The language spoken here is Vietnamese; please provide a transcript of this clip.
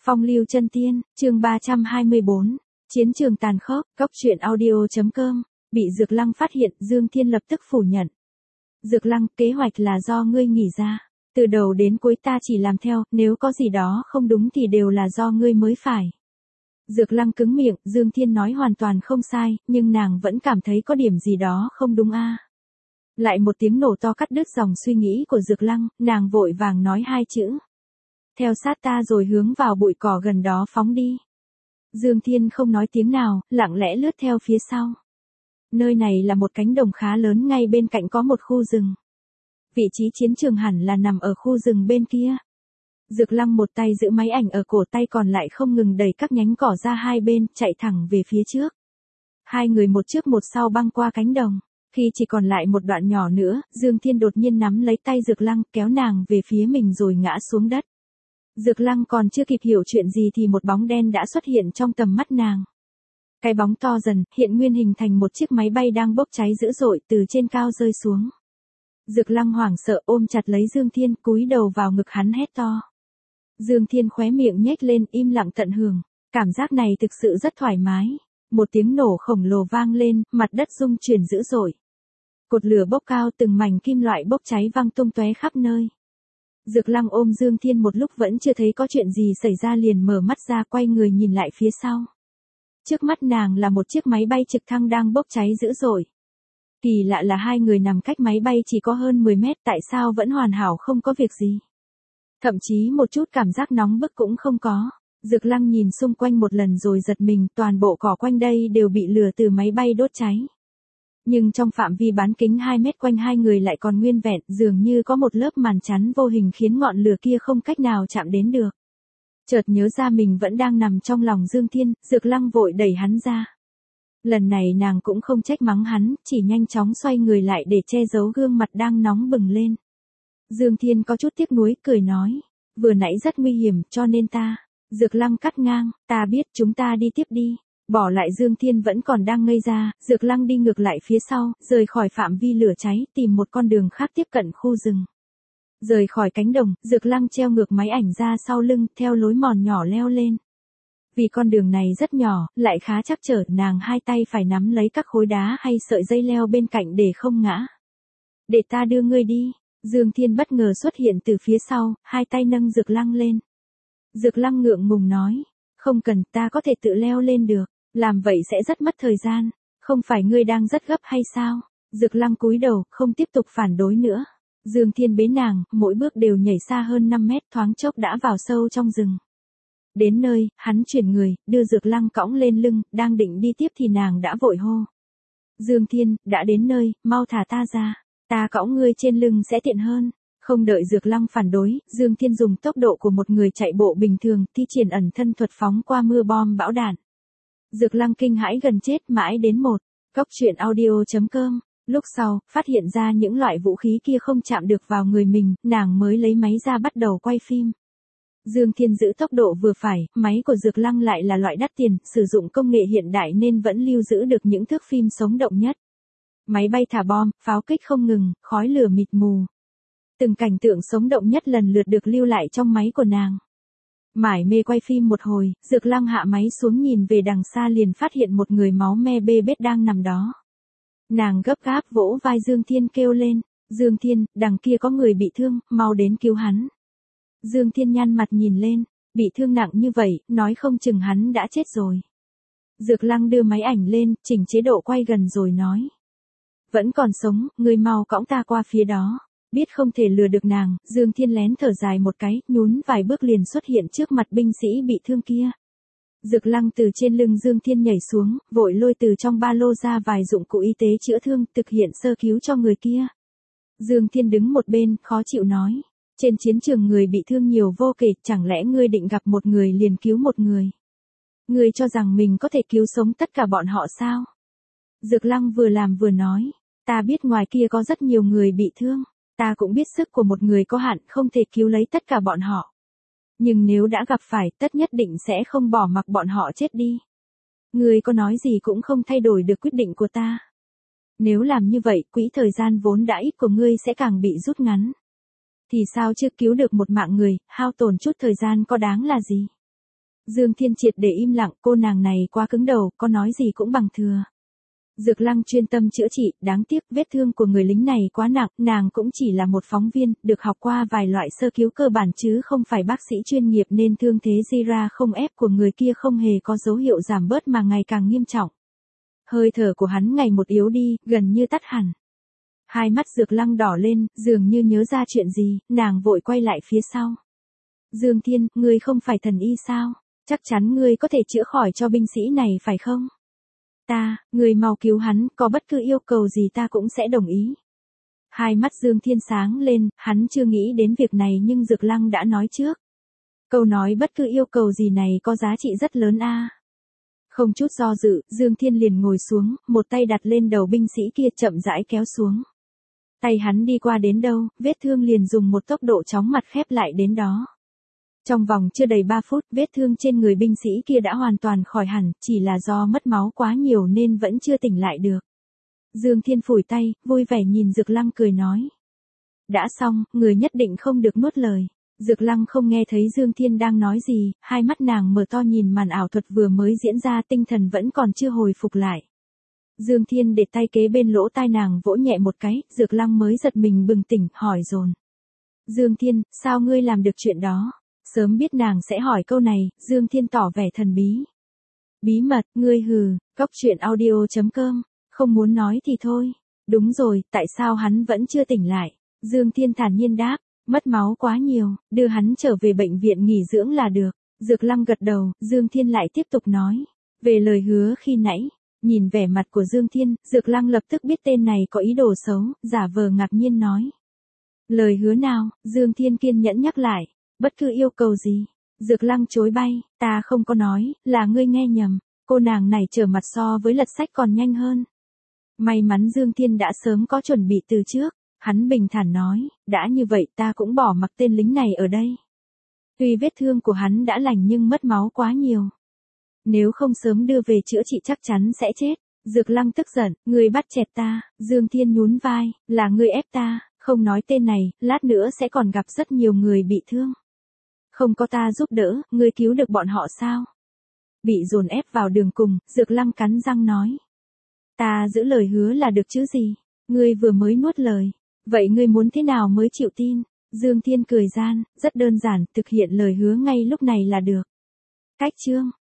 Phong lưu chân tiên, chương 324, chiến trường tàn khốc, Cóc truyện audio.com, bị Dược Lăng phát hiện, Dương Thiên lập tức phủ nhận. Dược Lăng, kế hoạch là do ngươi nghĩ ra. Từ đầu đến cuối ta chỉ làm theo, nếu có gì đó không đúng thì đều là do ngươi mới phải. Dược Lăng cứng miệng, Dương Thiên nói hoàn toàn không sai, nhưng nàng vẫn cảm thấy có điểm gì đó không đúng a. Lại một tiếng nổ to cắt đứt dòng suy nghĩ của Dược Lăng, nàng vội vàng nói hai chữ. Theo sát ta rồi hướng vào bụi cỏ gần đó phóng đi. Dương Thiên không nói tiếng nào, lặng lẽ lướt theo phía sau. Nơi này là một cánh đồng khá lớn, ngay bên cạnh có một khu rừng. Vị trí chiến trường hẳn là nằm ở khu rừng bên kia. Dược Lăng một tay giữ máy ảnh ở cổ, tay còn lại không ngừng đẩy các nhánh cỏ ra hai bên, chạy thẳng về phía trước. Hai người một trước một sau băng qua cánh đồng. Khi chỉ còn lại một đoạn nhỏ nữa, Dương Thiên đột nhiên nắm lấy tay Dược Lăng, kéo nàng về phía mình rồi ngã xuống đất. Dược Lăng còn chưa kịp hiểu chuyện gì thì một bóng đen đã xuất hiện trong tầm mắt nàng. Cái bóng to dần, hiện nguyên hình thành một chiếc máy bay đang bốc cháy dữ dội từ trên cao rơi xuống. Dược Lăng hoảng sợ ôm chặt lấy Dương Thiên, cúi đầu vào ngực hắn hét to. Dương Thiên khóe miệng nhếch lên, im lặng tận hưởng. Cảm giác này thực sự rất thoải mái. Một tiếng nổ khổng lồ vang lên, mặt đất rung chuyển dữ dội. Cột lửa bốc cao, từng mảnh kim loại bốc cháy văng tung tóe khắp nơi. Dược Lăng ôm Dương Thiên một lúc vẫn chưa thấy có chuyện gì xảy ra, liền mở mắt ra, quay người nhìn lại phía sau. Trước mắt nàng là một chiếc máy bay trực thăng đang bốc cháy dữ dội. Kỳ lạ là hai người nằm cách máy bay chỉ có hơn 10 mét, tại sao vẫn hoàn hảo không có việc gì. Thậm chí một chút cảm giác nóng bức cũng không có. Dược Lăng nhìn xung quanh một lần rồi giật mình, toàn bộ cỏ quanh đây đều bị lửa từ máy bay đốt cháy. Nhưng trong phạm vi bán kính 2 mét quanh hai người lại còn nguyên vẹn, dường như có một lớp màn chắn vô hình khiến ngọn lửa kia không cách nào chạm đến được. Chợt nhớ ra mình vẫn đang nằm trong lòng Dương Thiên, Dược Lăng vội đẩy hắn ra. Lần này nàng cũng không trách mắng hắn, chỉ nhanh chóng xoay người lại để che giấu gương mặt đang nóng bừng lên. Dương Thiên có chút tiếc nuối, cười nói, vừa nãy rất nguy hiểm cho nên ta. Dược Lăng cắt ngang, ta biết, chúng ta đi tiếp đi. Bỏ lại Dương Thiên vẫn còn đang ngây ra, Dược Lăng đi ngược lại phía sau, rời khỏi phạm vi lửa cháy, tìm một con đường khác tiếp cận khu rừng. Rời khỏi cánh đồng, Dược Lăng treo ngược máy ảnh ra sau lưng, theo lối mòn nhỏ leo lên. Vì con đường này rất nhỏ, lại khá trắc trở, nàng hai tay phải nắm lấy các khối đá hay sợi dây leo bên cạnh để không ngã. Để ta đưa ngươi đi. Dương Thiên bất ngờ xuất hiện từ phía sau, hai tay nâng Dược Lăng lên. Dược Lăng ngượng ngùng nói, không cần, ta có thể tự leo lên được, làm vậy sẽ rất mất thời gian, không phải ngươi đang rất gấp hay sao? Dược Lăng cúi đầu, không tiếp tục phản đối nữa. Dương Thiên bế nàng, mỗi bước đều nhảy xa hơn 5 mét, thoáng chốc đã vào sâu trong rừng. Đến nơi, hắn chuyển người, đưa Dược Lăng cõng lên lưng, đang định đi tiếp thì nàng đã vội hô. Dương Thiên, đã đến nơi, mau thả ta ra, ta cõng ngươi trên lưng sẽ tiện hơn. Không đợi Dược Lăng phản đối, Dương Thiên dùng tốc độ của một người chạy bộ bình thường, thi triển ẩn thân thuật phóng qua mưa bom bão đạn. Dược Lăng kinh hãi gần chết, mãi đến một. Cóc truyện audio.com. Lúc sau, phát hiện ra những loại vũ khí kia không chạm được vào người mình, nàng mới lấy máy ra bắt đầu quay phim. Dương Thiên giữ tốc độ vừa phải, máy của Dược Lăng lại là loại đắt tiền, sử dụng công nghệ hiện đại nên vẫn lưu giữ được những thước phim sống động nhất. Máy bay thả bom, pháo kích không ngừng, khói lửa mịt mù. Từng cảnh tượng sống động nhất lần lượt được lưu lại trong máy của nàng. Mải mê quay phim một hồi, Dược Lăng hạ máy xuống nhìn về đằng xa liền phát hiện một người máu me bê bết đang nằm đó. Nàng gấp gáp vỗ vai Dương Thiên kêu lên, Dương Thiên, đằng kia có người bị thương, mau đến cứu hắn. Dương Thiên nhăn mặt nhìn lên, bị thương nặng như vậy, nói không chừng hắn đã chết rồi. Dược Lăng đưa máy ảnh lên, chỉnh chế độ quay gần rồi nói. Vẫn còn sống, người mau cõng ta qua phía đó. Biết không thể lừa được nàng, Dương Thiên lén thở dài một cái, nhún vài bước liền xuất hiện trước mặt binh sĩ bị thương kia. Dược Lăng từ trên lưng Dương Thiên nhảy xuống, vội lôi từ trong ba lô ra vài dụng cụ y tế chữa thương, thực hiện sơ cứu cho người kia. Dương Thiên đứng một bên, khó chịu nói. Trên chiến trường người bị thương nhiều vô kể, chẳng lẽ ngươi định gặp một người liền cứu một người? Ngươi cho rằng mình có thể cứu sống tất cả bọn họ sao? Dược Lăng vừa làm vừa nói. Ta biết ngoài kia có rất nhiều người bị thương. Ta cũng biết sức của một người có hạn, không thể cứu lấy tất cả bọn họ. Nhưng nếu đã gặp phải, tất nhất định sẽ không bỏ mặc bọn họ chết đi. Ngươi có nói gì cũng không thay đổi được quyết định của ta. Nếu làm như vậy, quỹ thời gian vốn đã ít của ngươi sẽ càng bị rút ngắn. Thì sao chưa cứu được một mạng người, hao tổn chút thời gian có đáng là gì? Dương Thiên triệt để im lặng, cô nàng này quá cứng đầu, có nói gì cũng bằng thừa. Dược Lăng chuyên tâm chữa trị, đáng tiếc vết thương của người lính này quá nặng, nàng cũng chỉ là một phóng viên, được học qua vài loại sơ cứu cơ bản chứ không phải bác sĩ chuyên nghiệp nên thương thế Jira không ép của người kia không hề có dấu hiệu giảm bớt mà ngày càng nghiêm trọng. Hơi thở của hắn ngày một yếu đi, gần như tắt hẳn. Hai mắt Dược Lăng đỏ lên, dường như nhớ ra chuyện gì, nàng vội quay lại phía sau. Dương Thiên, ngươi không phải thần y sao? Chắc chắn ngươi có thể chữa khỏi cho binh sĩ này phải không? Ngươi mau cứu hắn, có bất cứ yêu cầu gì ta cũng sẽ đồng ý. Hai mắt Dương Thiên sáng lên, hắn chưa nghĩ đến việc này nhưng Dược Lăng đã nói trước. Câu nói bất cứ yêu cầu gì này có giá trị rất lớn a. Không chút do dự, Dương Thiên liền ngồi xuống, một tay đặt lên đầu binh sĩ kia chậm rãi kéo xuống. Tay hắn đi qua đến đâu, vết thương liền dùng một tốc độ chóng mặt khép lại đến đó. Trong vòng chưa đầy 3 phút, vết thương trên người binh sĩ kia đã hoàn toàn khỏi hẳn, chỉ là do mất máu quá nhiều nên vẫn chưa tỉnh lại được. Dương Thiên phủi tay, vui vẻ nhìn Dược Lăng cười nói. Đã xong, người nhất định không được nuốt lời. Dược Lăng không nghe thấy Dương Thiên đang nói gì, hai mắt nàng mở to nhìn màn ảo thuật vừa mới diễn ra, tinh thần vẫn còn chưa hồi phục lại. Dương Thiên để tay kế bên lỗ tai nàng vỗ nhẹ một cái, Dược Lăng mới giật mình bừng tỉnh, hỏi dồn. Dương Thiên, sao ngươi làm được chuyện đó? Sớm biết nàng sẽ hỏi câu này, Dương Thiên tỏ vẻ thần bí. Bí mật, ngươi hừ, cóc truyện audio.com, không muốn nói thì thôi. Đúng rồi, tại sao hắn vẫn chưa tỉnh lại? Dương Thiên thản nhiên đáp, mất máu quá nhiều, đưa hắn trở về bệnh viện nghỉ dưỡng là được. Dược Lăng gật đầu, Dương Thiên lại tiếp tục nói. Về lời hứa khi nãy, nhìn vẻ mặt của Dương Thiên, Dược Lăng lập tức biết tên này có ý đồ xấu, giả vờ ngạc nhiên nói. Lời hứa nào? Dương Thiên kiên nhẫn nhắc lại. Bất cứ yêu cầu gì. Dược Lăng chối bay, ta không có nói, là ngươi nghe nhầm. Cô nàng này trở mặt so với lật sách còn nhanh hơn. May mắn Dương Thiên đã sớm có chuẩn bị từ trước. Hắn bình thản nói, đã như vậy ta cũng bỏ mặc tên lính này ở đây. Tuy vết thương của hắn đã lành nhưng mất máu quá nhiều. Nếu không sớm đưa về chữa trị chắc chắn sẽ chết. Dược Lăng tức giận, ngươi bắt chẹt ta. Dương Thiên nhún vai, là ngươi ép ta, không nói tên này, lát nữa sẽ còn gặp rất nhiều người bị thương. Không có ta giúp đỡ, ngươi cứu được bọn họ sao? Bị dồn ép vào đường cùng, Dược Lăng cắn răng nói. Ta giữ lời hứa là được chứ gì? Ngươi vừa mới nuốt lời. Vậy ngươi muốn thế nào mới chịu tin? Dương Thiên cười gian, rất đơn giản, thực hiện lời hứa ngay lúc này là được. Cách chương